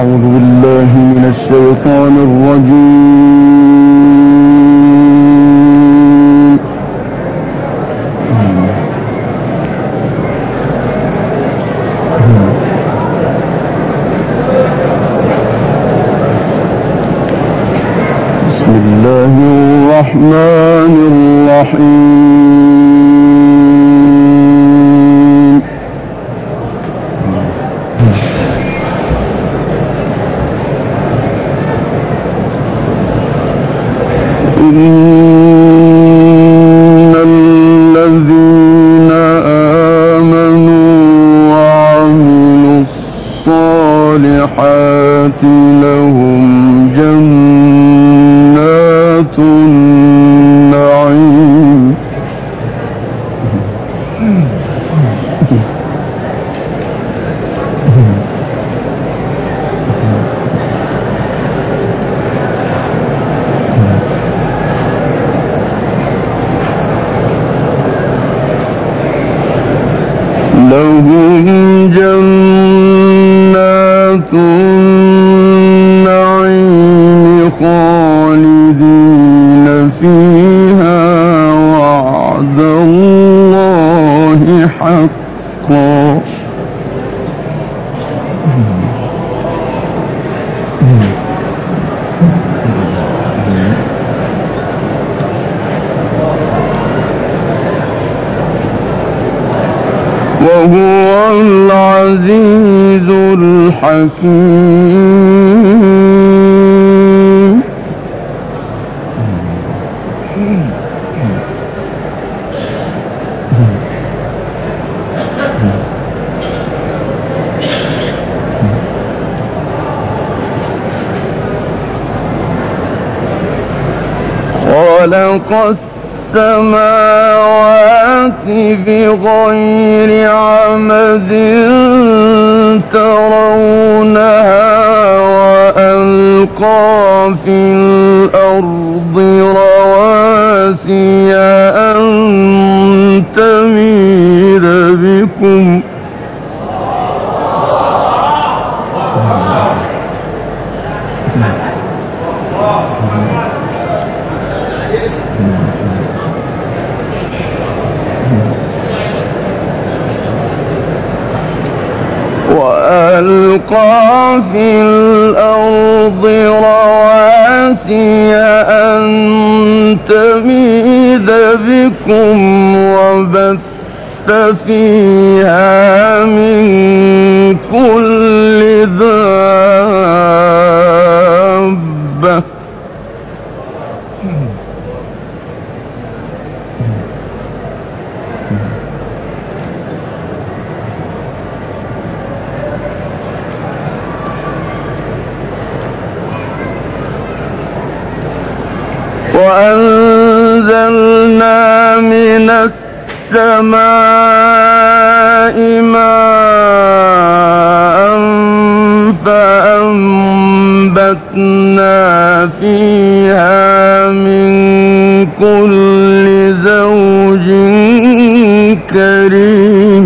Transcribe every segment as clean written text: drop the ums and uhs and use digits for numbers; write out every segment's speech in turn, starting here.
أعوذ بالله من الشيطان الرجيم. بسم الله الرحمن الرحيم. إن الذين آمنوا وعملوا الصالحات لهم جنات النعيم. لهم جنات النعيم خالدين فيها وعد الله حقا. وهو العزيز الحكيم. خلق السماوات بغير عمد ترونها وألقى في الأرض رواسي أن تميد بكم وألقى في الأرض رواسي أن تميد بكم وبث فيها من كل دابة وأنزلنا من السماء ماء فأنبتنا فيها من كل زوج كريم.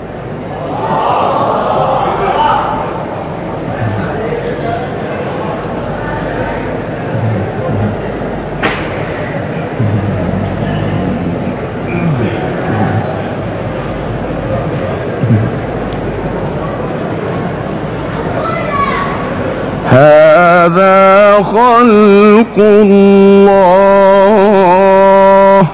هذا خلق الله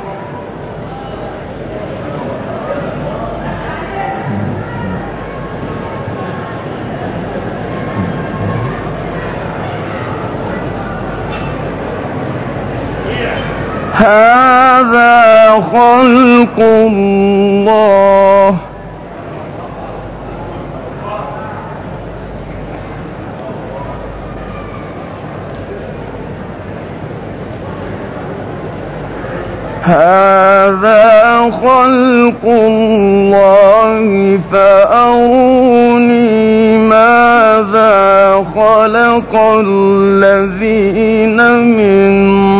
هذا خلق الله هذا خلق الله فأروني ماذا خلق الذين من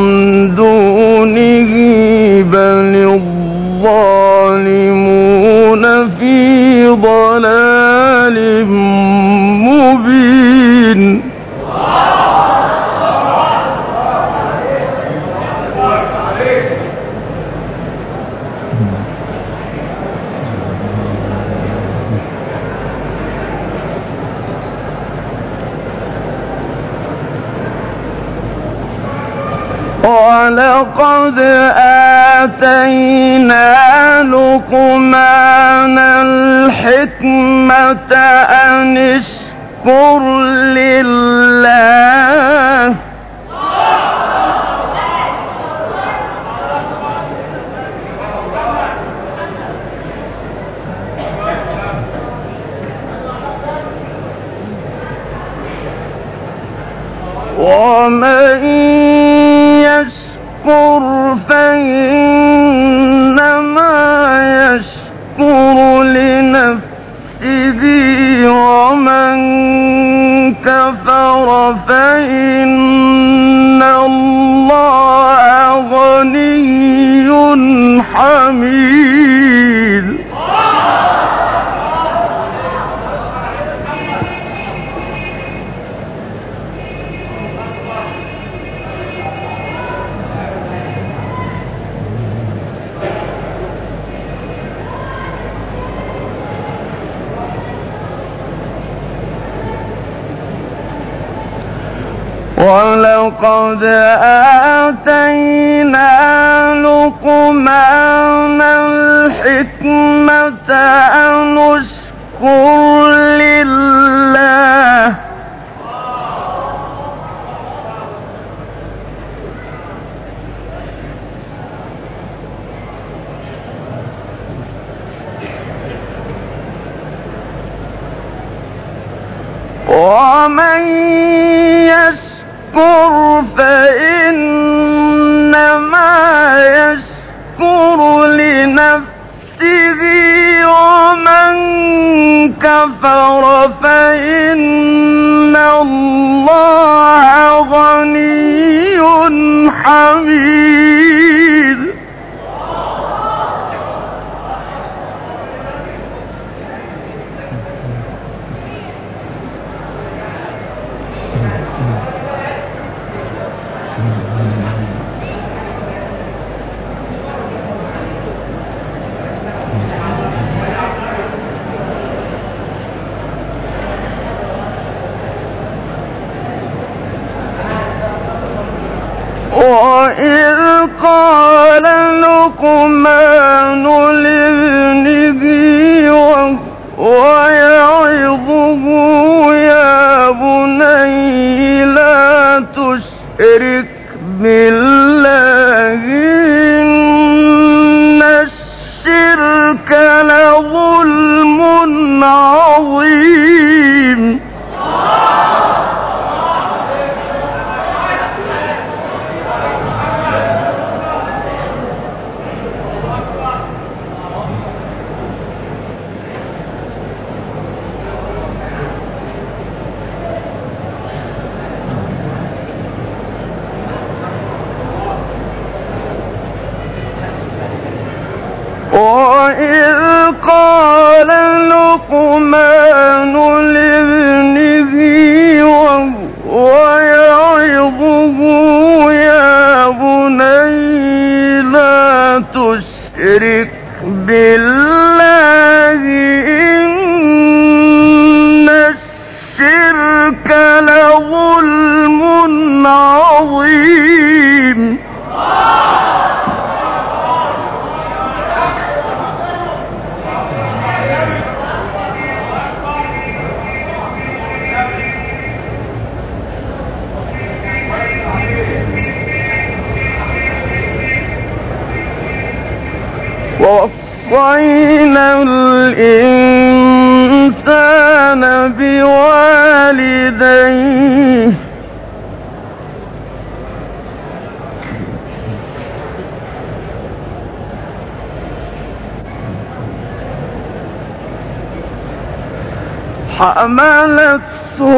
دونه بل الظالمون في ضلال مبين. ولقد آتينا لقمان الحكمة أن اشكر لله ومن يشكر فإنما يشكر لنفسه ومن كفر فإن الله غني حميد ولقد آتينا لقمان الحكمة أن اشكر لله ومن يشكر فإنما يشكر لنفسه ومن كفر فإن الله غني حميد وإذ قال لقمان لابنه وهو يعظه يا بني لا تشرك بالله إن الشرك لظلم عظيم وإذ قال لقمان لابنه وهو يعظه يا بني لا تشرك بالله إن الشرك لظلم عظيم ووصينا الإنسان بوالديه حملته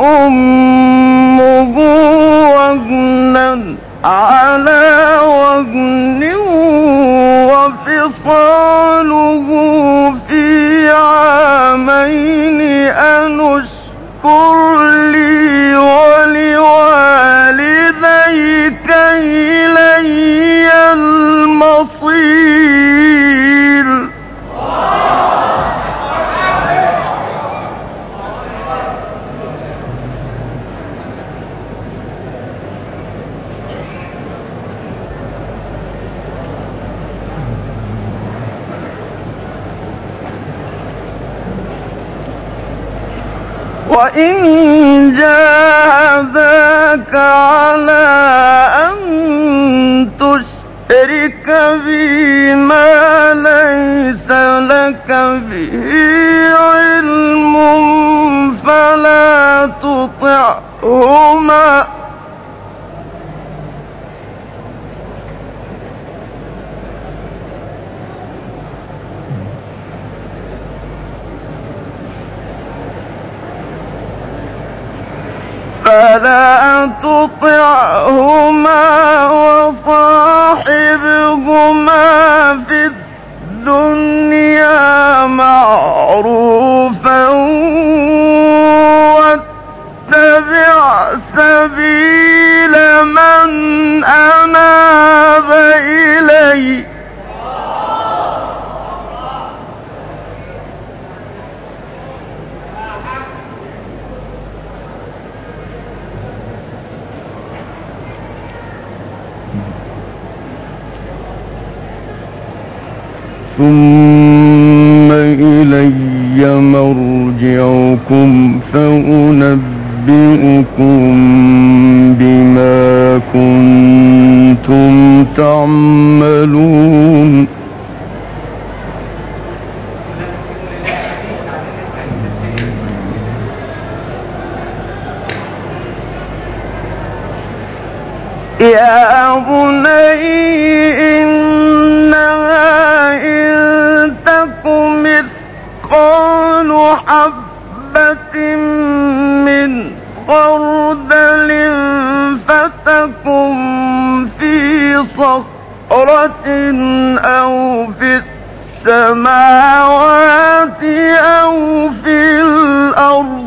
أمه وهنا على وهن وفصاله في عامين أن اشكر لي ولوالديك إلي المصير وإن جاهداك على أن تشرك بي ما ليس لك به علم فلا تطعهما وصاحبهما في الدنيا معروفا واتبع سبيل من أناب إلي ثم إلي مرجعكم فأنبئكم بما كنتم تعملون يا بني إنها إن تك مثقال حبة من خردل فتكن في صخرة أو في السماوات أو في الأرض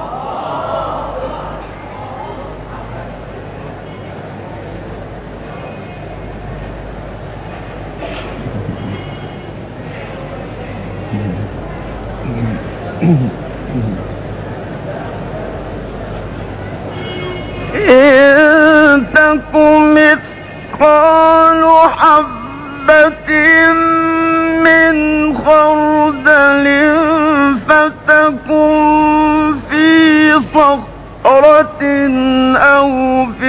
إن تك مثقال حبة من خردل فتكن في صخرة أو في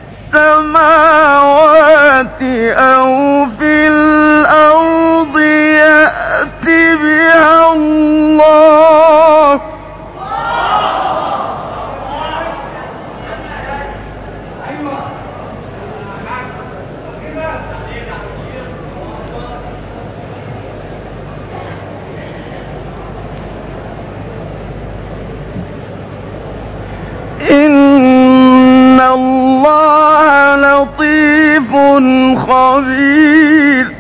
السماوات أو في الأرض يأت بها الله إن الله لطيف خبير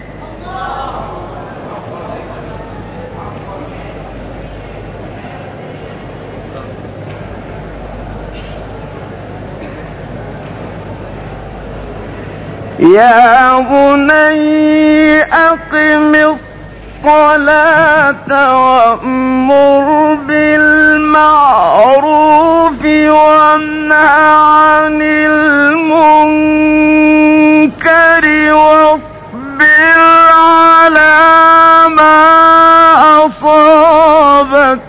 يا بني أقم الصلاة وأمر بالمعروف وانه عن المنكر واصبر على ما أصابك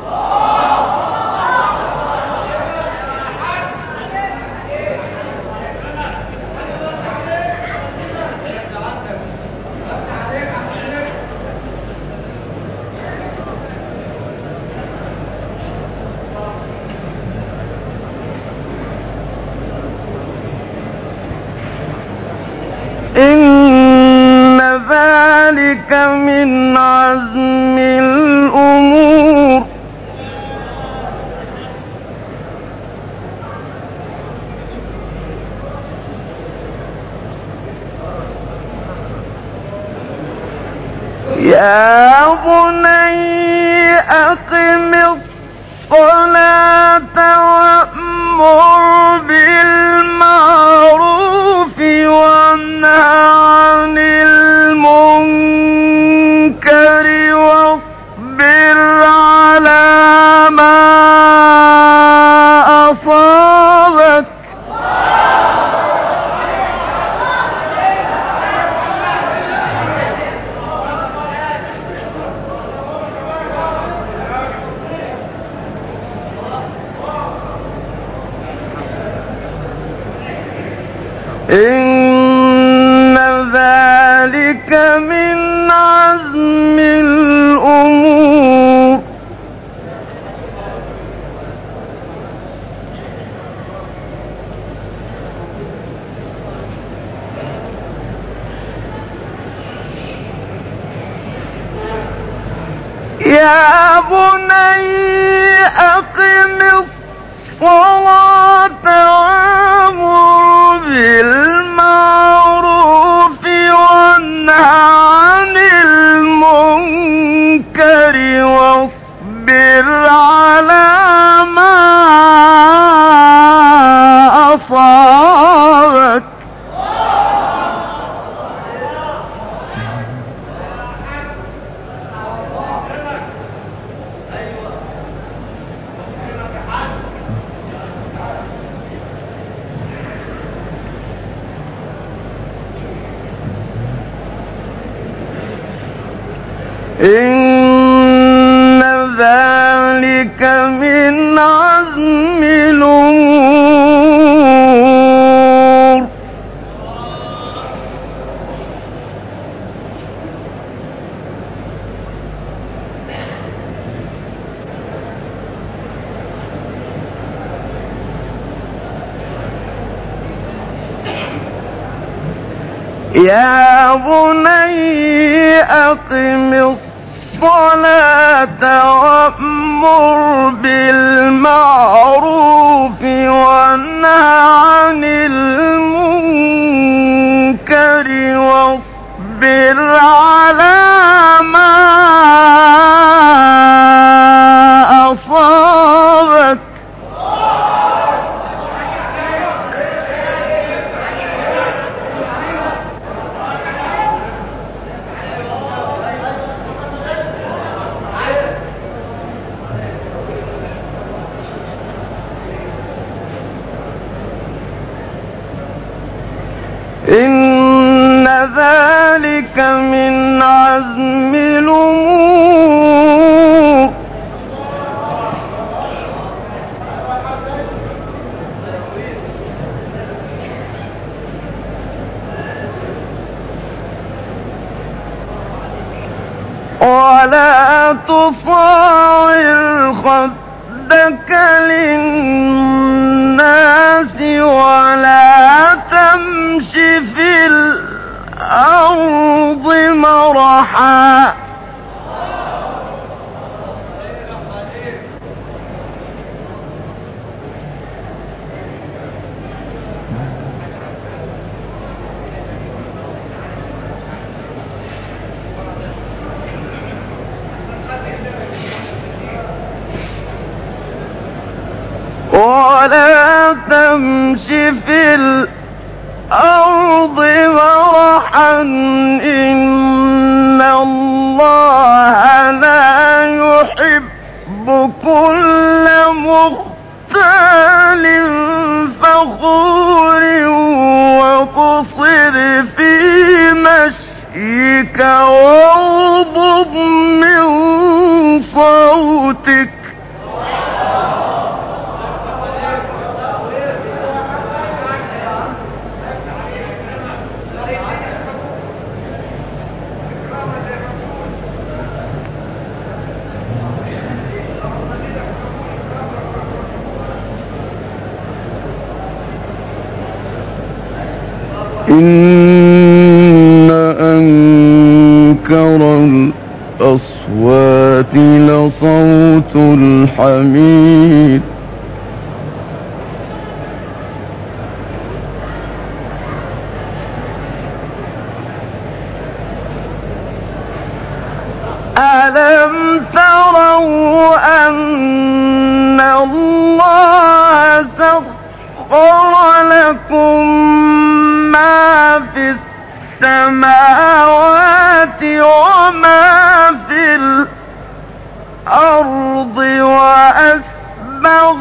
إن ذلك من عزم الأمور يا بني أقم الصلاة وأمر بالمعروف وانه عن المنكر واصبر على ما أصابك إن ذلك من عزم الأمور يا بني أقم الصلاة وأمر بالمعروف وانه عن المنكر واصبر على ما أصابك إن ذلك من عزم الأمور يا بني أقم الصلاة وأمر بالمعروف وانه عن المنكر واصبر على ما أصابك إن ذلك من عزم الأمور ولا تصاعر خدك للناس ولا تمش في الأرض مرحا ولا تمش في الأرض مرحا إن الله لا يحب كل مختال فخور وقصر في مشيك واغضض من صوتك إن أنكر الأصوات لصوت الحمير ألم تروا أن الله سخر لكم ما في السماوات وما في الأرض وأسبغ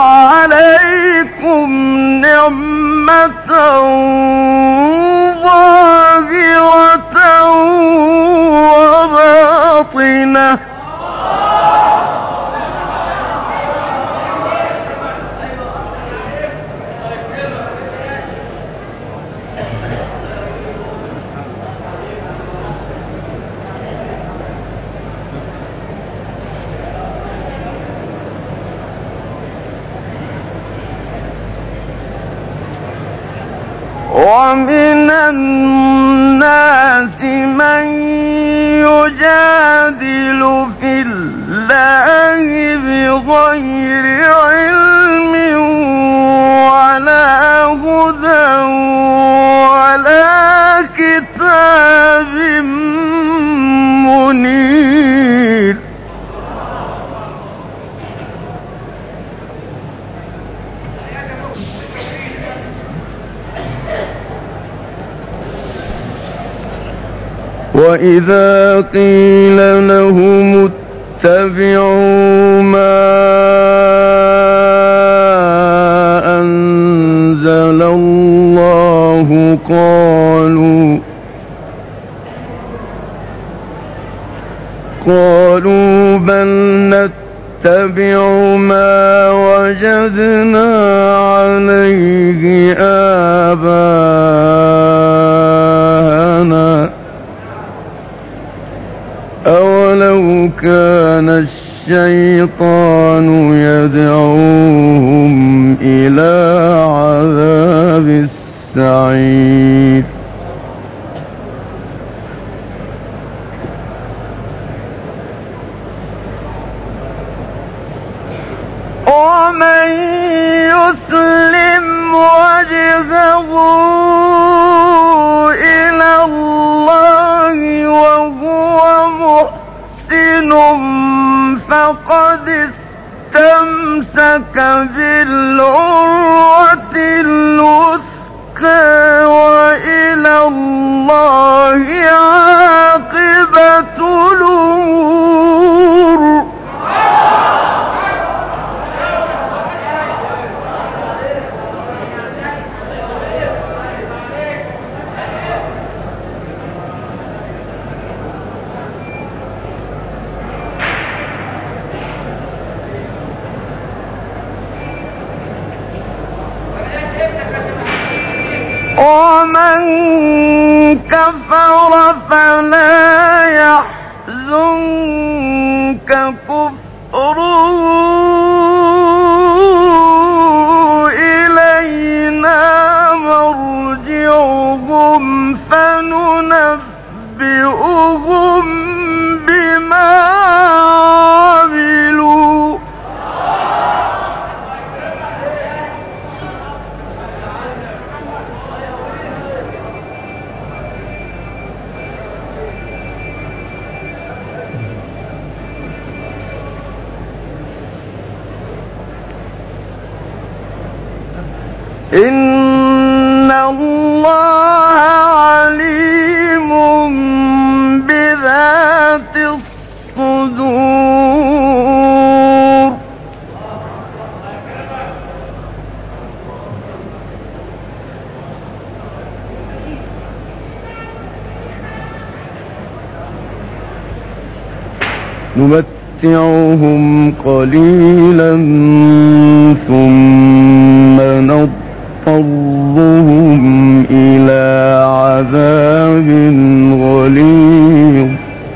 عليكم نعمة ظاهرة وباطنة ومن الناس من يجادل في الله بغير علم ولا هدى ولا كتاب منير. وإذا قيل لهم اتبعوا ما أنزل الله قالوا بل نتبع ما وجدنا عليه آباءنا أولو كان الشيطان يدعوهم إلى عذاب السعير. ومن يسلم وجهه إلى الله وهو محسن فقد استمسك بالعروة الوثقى وإلى الله عاقبة الأمور. ومن كفر فلا يحزنك كفره إلينا مرجعهم فننبئهم بما عملوا. إن الله عليم بذات الصدور. نمتعهم قليلا ثم نضطرهم إلى عذاب غليظ.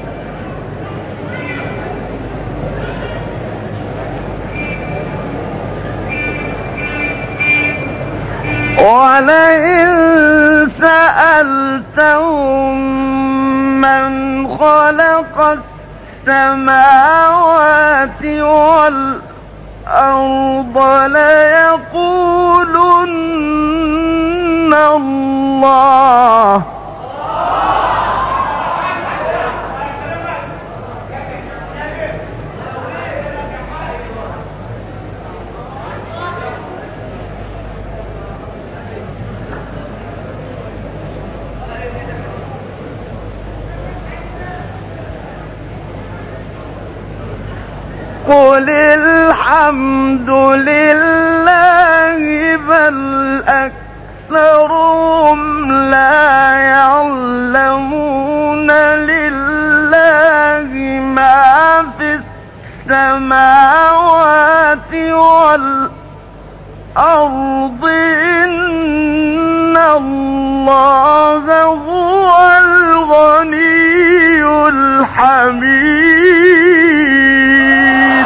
ولئن سألتهم من خلق السماوات والأرض ليقولن الله. قل الحمد لله بل أكثرهم لا يعلمون. لله ما في السماوات والأرض إن الله هو الغني الحميد.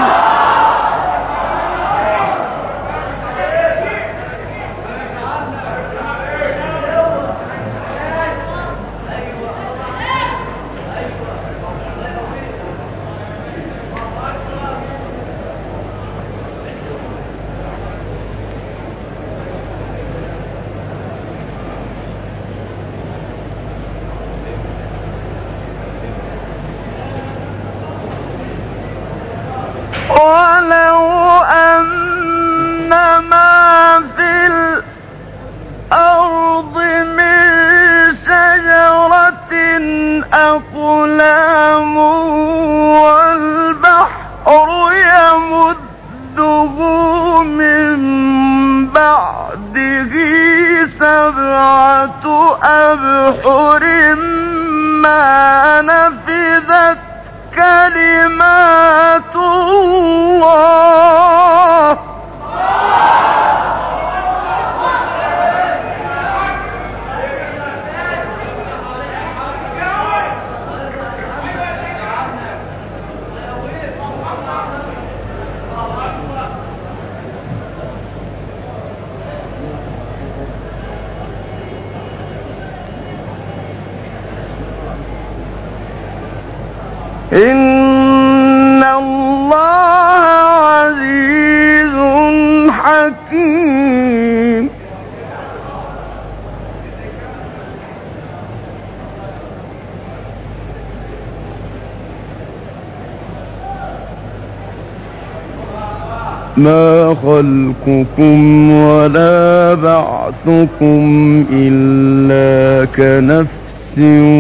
من بعده 7 أبحر ما نفذت كلمات الله. إن الله عزيز حكيم. ما خلقكم ولا بعثكم إلا كنفس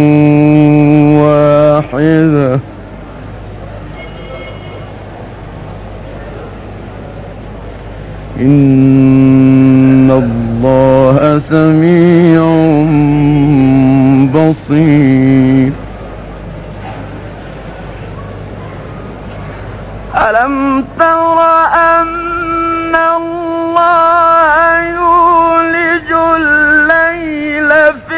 واحدة إن الله سميع بصير. ألم تر أن الله يولج الليل في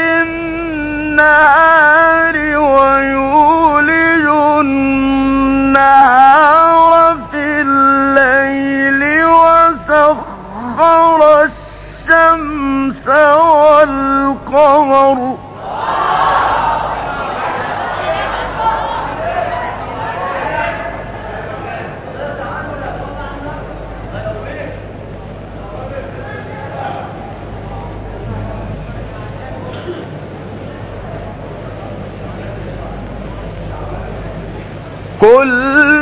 النهار ويولج النهار في الليل وسخر الشمس والقمر كل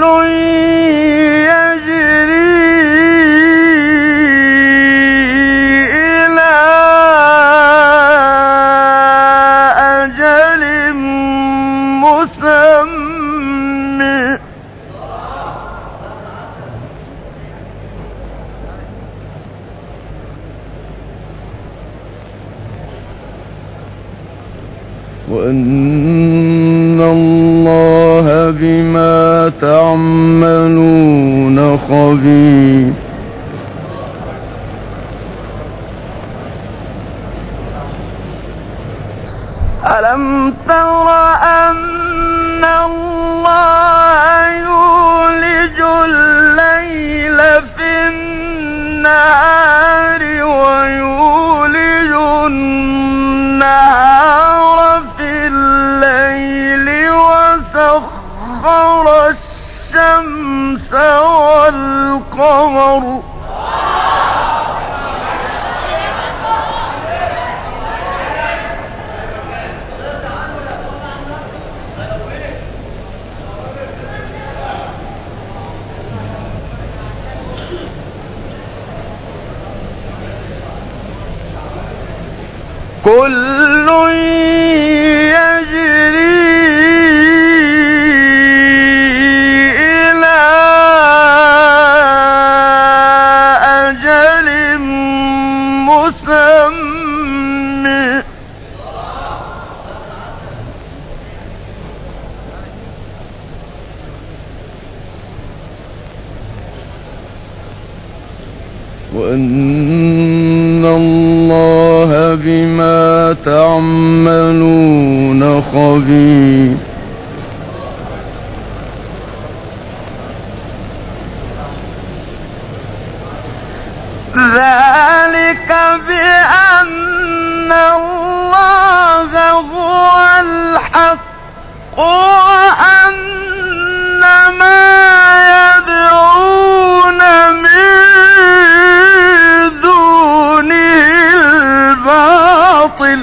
يجري إلى أجل مسمى وأن الله بما تعملون خبير. ألم تر أن الله يولج الليل في النهار ويولج النهار في الليل وسخر الشمس والقمر كل يجري إلى أجل مسمى وأن الله بما تعملون خبير. ذلك بأن الله هو الحق وأن ما يدعون من دونه الباطل.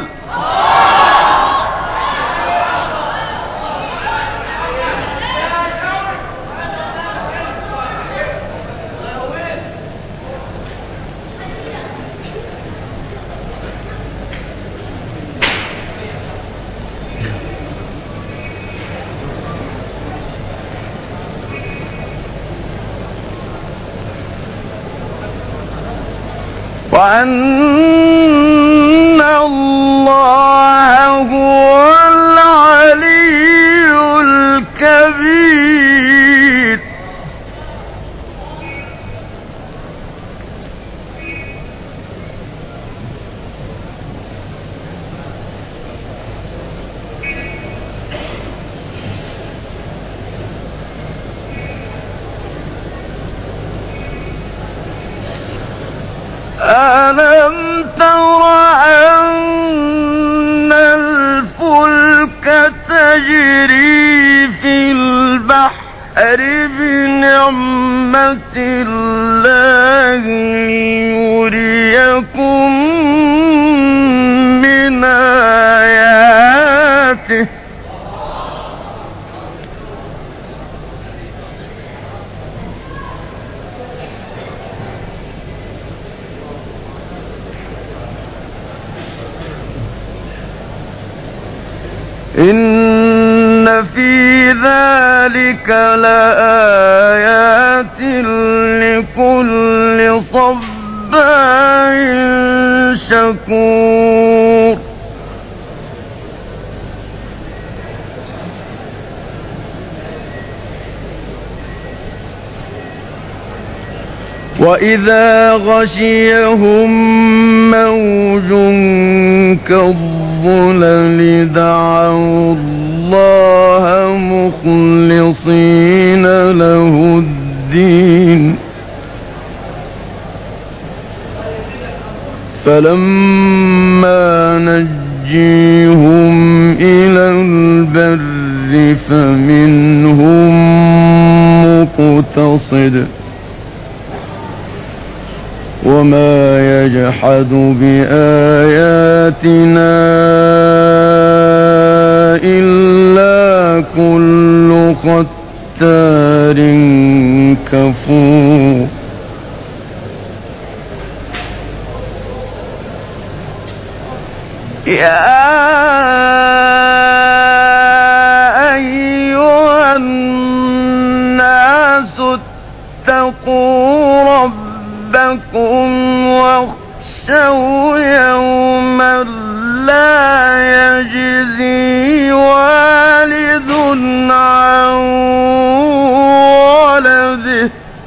وأن الله هو العلي الكبير. ألم تر أن الفلك تجري في البحر بنعمة الله ليريكم من آياته إن في ذلك لآيات لكل صبار شكور. وإذا غشيهم موج كالظلل دعوا الله مخلصين له الدين فلما نجيهم إلى البر فمنهم مقتصد وما يجحد بآياتنا إلا كل ختار كفور. يا أيها الناس اتقوا ربكم واخشوا يوما لا يجزي والد عن ولده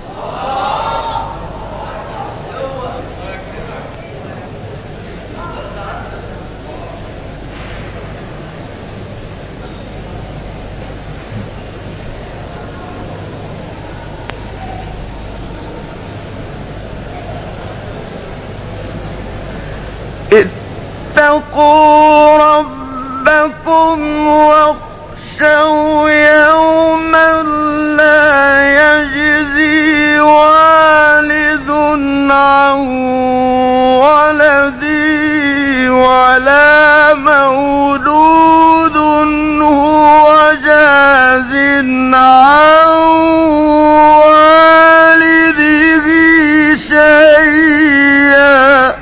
اتقوا ربكم واخشوا يوما لا يجزي والد عن ولده ولا مولود هو جاز عن والده شيئا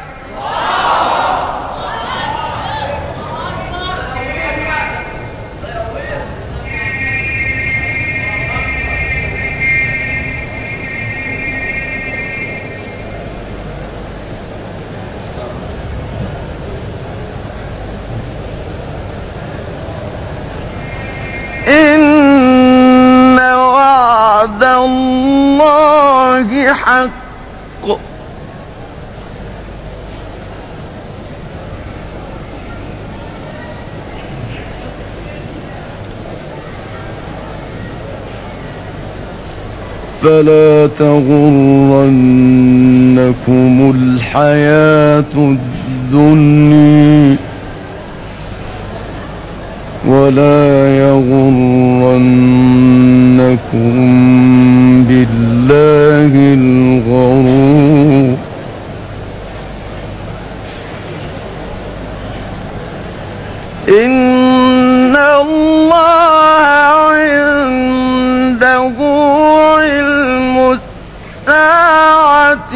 إن وعد الله حق فلا تغرنكم الحياة الدنيا ولا يغرنكم بالله الغرور إن الله عنده علم الساعة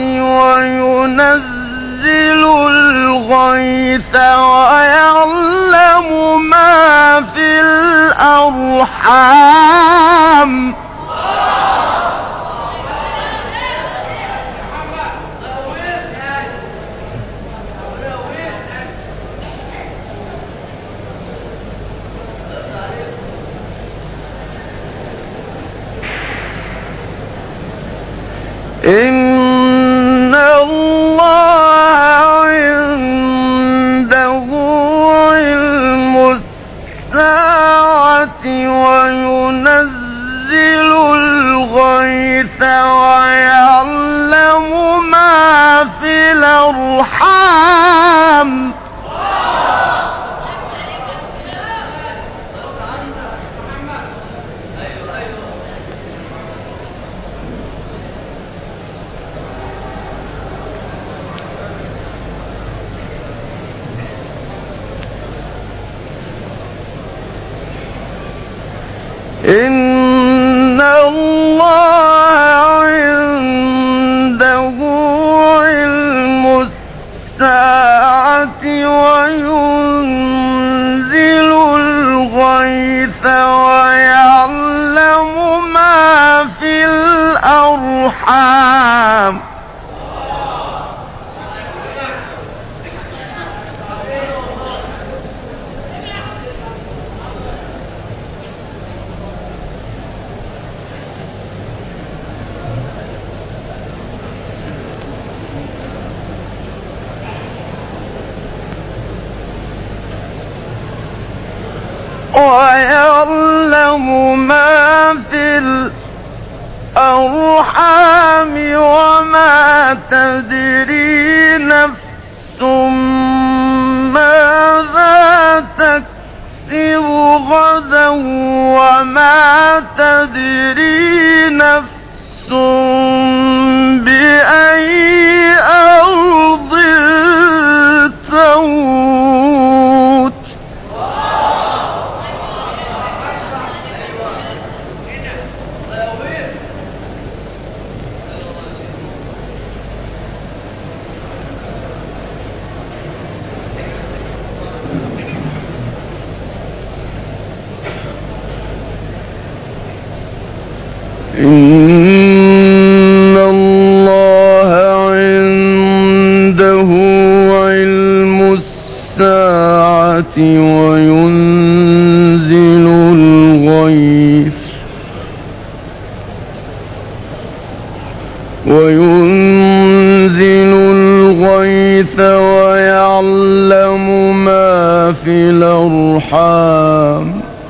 وينزل الغيث ويعلم ما في الأرحام الأرحام إن الله عنده علم الساعة وينزل الغيث ويعلم ما في الأرحام ويعلم ما في الأرحام وما تدري نفس ماذا تكسب غدا وما تدري نفس بأي أرض تموت إن الله عنده علم الساعة وينزل الغيث ويعلم ما في الأرحام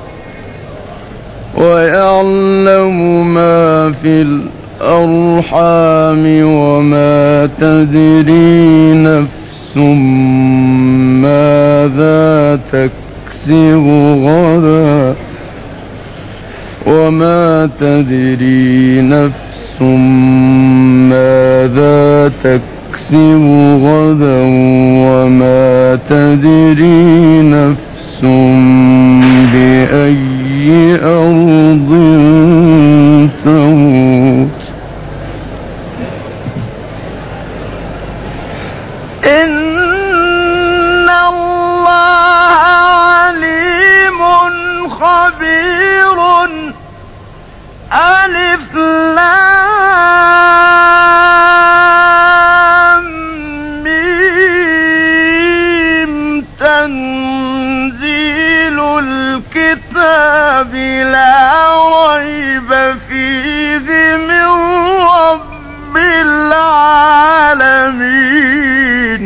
وما تدري نفس ماذا تكسب غدا وما تدري نفس ماذا تكسب غدا وما تدري نفس بأي أرض تموت إن الله عليم خبير ألف لام ميم تنزيل الكتاب لا ريب فيه من رب العالمين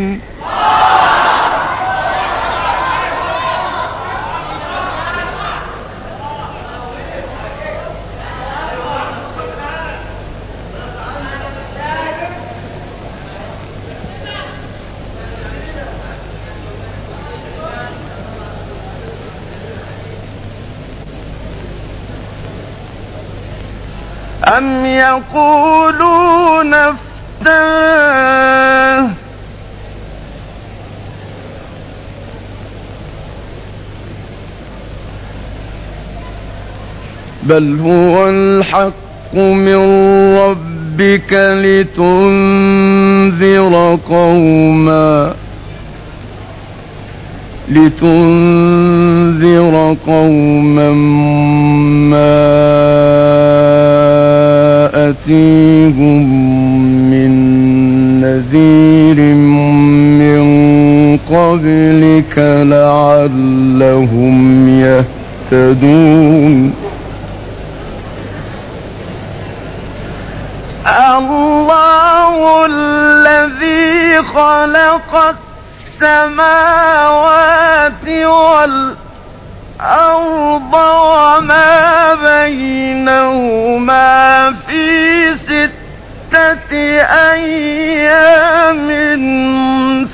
أم يقولون افتراه بل هو الحق من ربك لتنذر قوما ما أتيهم من نذير من قبلك لعلهم يهتدون الله الذي خلق السماوات والأرض وما بينهما في 6 أيام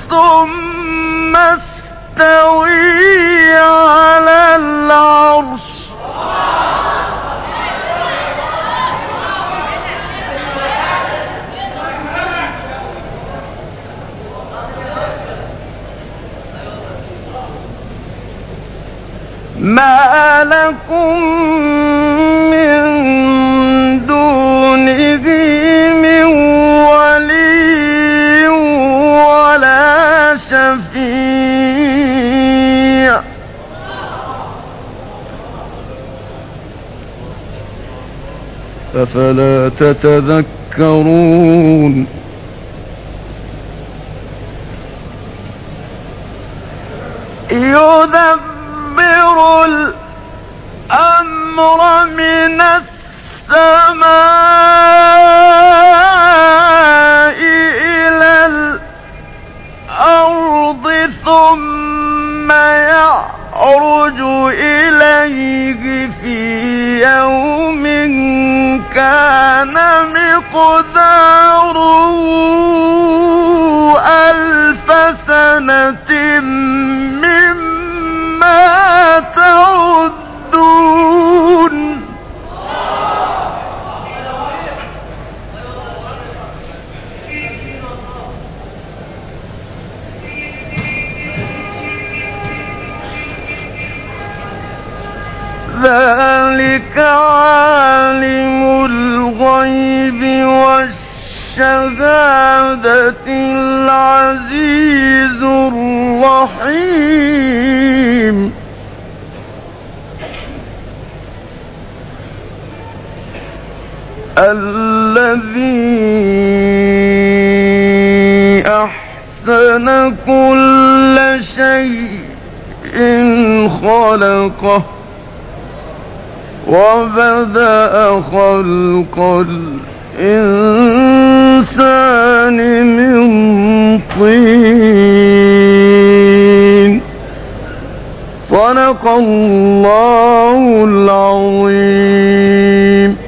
ما لكم من دونه من ولي ولا شفيع أفلا تتذكرون يدبر الأمر من السماء إلى الأرض ثم يعرج إليه في يوم كان مقداره 1000 سنة مما تعدون ذلك عالم الغيب والشهادة العزيز الرحيم الذي أحسن كل شيء خلقه وبدأ خلق الإنسان من طين صدق الله العظيم.